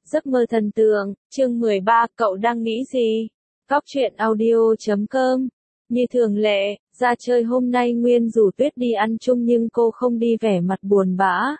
Giấc mơ thần tượng, chương 13, cậu đang nghĩ gì? Góc truyện audio.com. Như thường lệ, ra chơi hôm nay Nguyên rủ Tuyết đi ăn chung nhưng cô không đi, vẻ mặt buồn bã.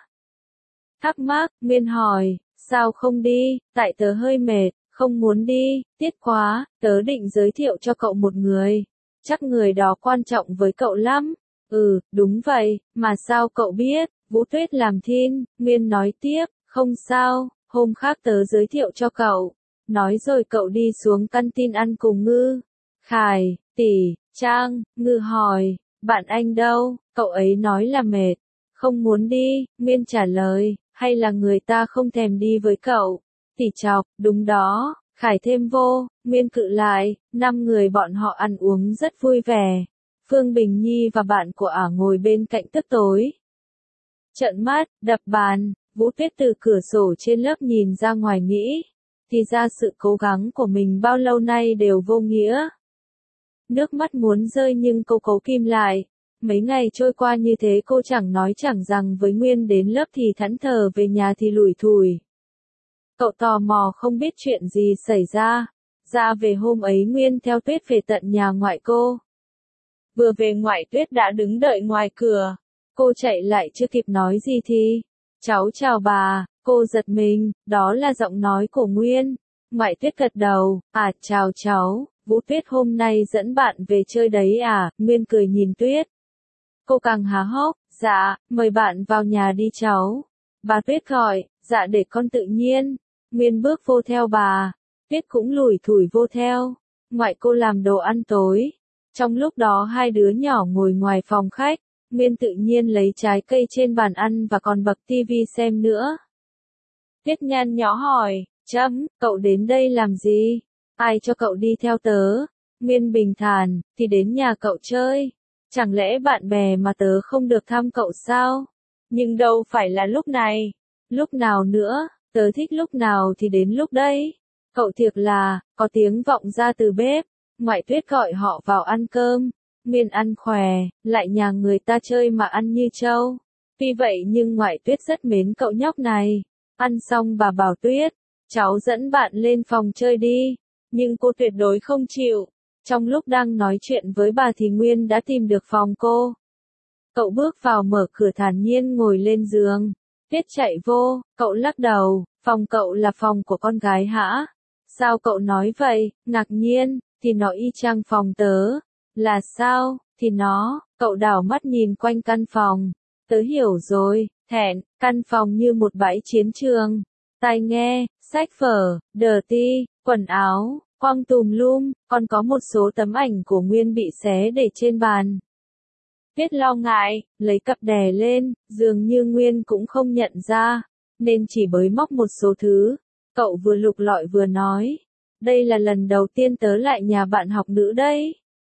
Thắc mắc, Nguyên hỏi, sao không đi? Tại tớ hơi mệt, không muốn đi, tiếc quá, tớ định giới thiệu cho cậu một người. Chắc người đó quan trọng với cậu lắm. Ừ, đúng vậy, mà sao cậu biết? Vũ Tuyết làm thin, Nguyên nói tiếp, không sao. Hôm khác tớ giới thiệu cho cậu. Nói rồi cậu đi xuống căn tin ăn cùng Ngư. Khải, Tỷ, Trang. Ngư hỏi, bạn anh đâu? Cậu ấy nói là mệt, không muốn đi. Nguyên trả lời, hay là người ta không thèm đi với cậu? Tỷ chọc, đúng đó. Khải thêm vô. Nguyên cự lại, 5 người bọn họ ăn uống rất vui vẻ. Phương Bình Nhi và bạn của ả ngồi bên cạnh tức tối. Trợn mắt, đập bàn. Vũ Tuyết từ cửa sổ trên lớp nhìn ra ngoài nghĩ, thì ra sự cố gắng của mình bao lâu nay đều vô nghĩa. Nước mắt muốn rơi nhưng cô cố kìm lại. Mấy ngày trôi qua như thế cô chẳng nói chẳng rằng với Nguyên, đến lớp thì thẫn thờ, về nhà thì lủi thủi. Cậu tò mò không biết chuyện gì xảy ra. Ra về hôm ấy Nguyên theo Tuyết về tận nhà ngoại cô. Vừa về ngoại Tuyết đã đứng đợi ngoài cửa. Cô chạy lại chưa kịp nói gì thì, cháu chào bà. Cô giật mình, đó là giọng nói của Nguyên. Ngoại Tuyết gật đầu, chào cháu, Vũ Tuyết hôm nay dẫn bạn về chơi đấy à? Nguyên cười nhìn Tuyết. Cô càng há hốc, dạ, mời bạn vào nhà đi cháu. Bà Tuyết gọi, dạ để con tự nhiên. Nguyên bước vô theo bà, Tuyết cũng lủi thủi vô theo. Ngoại cô làm đồ ăn tối. Trong lúc đó hai đứa nhỏ ngồi ngoài phòng khách. Nguyên tự nhiên lấy trái cây trên bàn ăn và còn bật tivi xem nữa. Tuyết nhăn nhó hỏi, cậu đến đây làm gì? Ai cho cậu đi theo tớ? Nguyên bình thản, thì đến nhà cậu chơi. Chẳng lẽ bạn bè mà tớ không được thăm cậu sao? Nhưng đâu phải là lúc này. Lúc nào nữa, tớ thích lúc nào thì đến lúc đấy. Cậu thiệt là, có tiếng vọng ra từ bếp. Ngoại Tuyết gọi họ vào ăn cơm. Nguyên ăn khòe, lại nhà người ta chơi mà ăn như trâu. Tuy vậy nhưng ngoại Tuyết rất mến cậu nhóc này. Ăn xong bà bảo Tuyết, cháu dẫn bạn lên phòng chơi đi. Nhưng cô tuyệt đối không chịu. Trong lúc đang nói chuyện với bà thì Nguyên đã tìm được phòng cô. Cậu bước vào mở cửa thản nhiên ngồi lên giường. Tuyết chạy vô, cậu lắc đầu, phòng cậu là phòng của con gái hả? Sao cậu nói vậy? Ngạc nhiên, thì nó y chang phòng tớ. Là sao? Thì nó, cậu đảo mắt nhìn quanh căn phòng. Tớ hiểu rồi, thẹn, căn phòng như một bãi chiến trường. Tai nghe, sách vở, đờ ti, quần áo, quăng tùm lum, còn có một số tấm ảnh của Nguyên bị xé để trên bàn. Tuyết lo ngại, lấy cặp đè lên, dường như Nguyên cũng không nhận ra, nên chỉ bới móc một số thứ. Cậu vừa lục lọi vừa nói, đây là lần đầu tiên tớ lại nhà bạn học nữ đấy.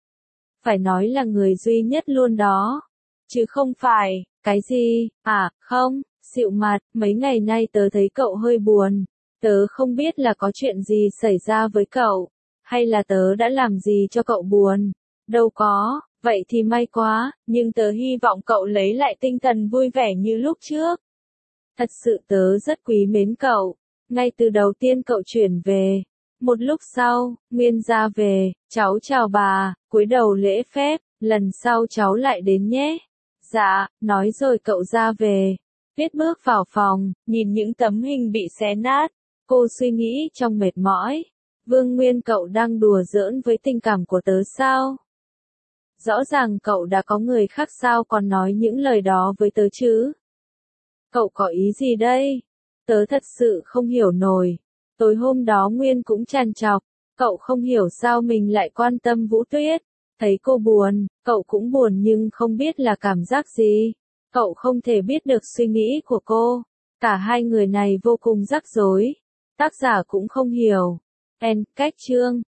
Phải nói là người duy nhất luôn đó. Chứ không phải, cái gì, không, xịu mặt, mấy ngày nay tớ thấy cậu hơi buồn. Tớ không biết là có chuyện gì xảy ra với cậu, hay là tớ đã làm gì cho cậu buồn. Đâu có, vậy thì may quá, nhưng tớ hy vọng cậu lấy lại tinh thần vui vẻ như lúc trước. Thật sự tớ rất quý mến cậu, ngay từ đầu tiên cậu chuyển về. Một lúc sau, Nguyên ra về, cháu chào bà, cúi đầu lễ phép, lần sau cháu lại đến nhé. Dạ, nói rồi cậu ra về. Tuyết bước vào phòng, nhìn những tấm hình bị xé nát. Cô suy nghĩ trong mệt mỏi. Vương Nguyên, cậu đang đùa giỡn với tình cảm của tớ sao? Rõ ràng cậu đã có người khác, sao còn nói những lời đó với tớ chứ? Cậu có ý gì đây? Tớ thật sự không hiểu nổi. Tối hôm đó Nguyên cũng trằn trọc, cậu không hiểu sao mình lại quan tâm Vũ Tuyết. Thấy cô buồn, cậu cũng buồn nhưng không biết là cảm giác gì. Cậu không thể biết được suy nghĩ của cô. Cả hai người này vô cùng rắc rối. Tác giả cũng không hiểu. End, cách chương.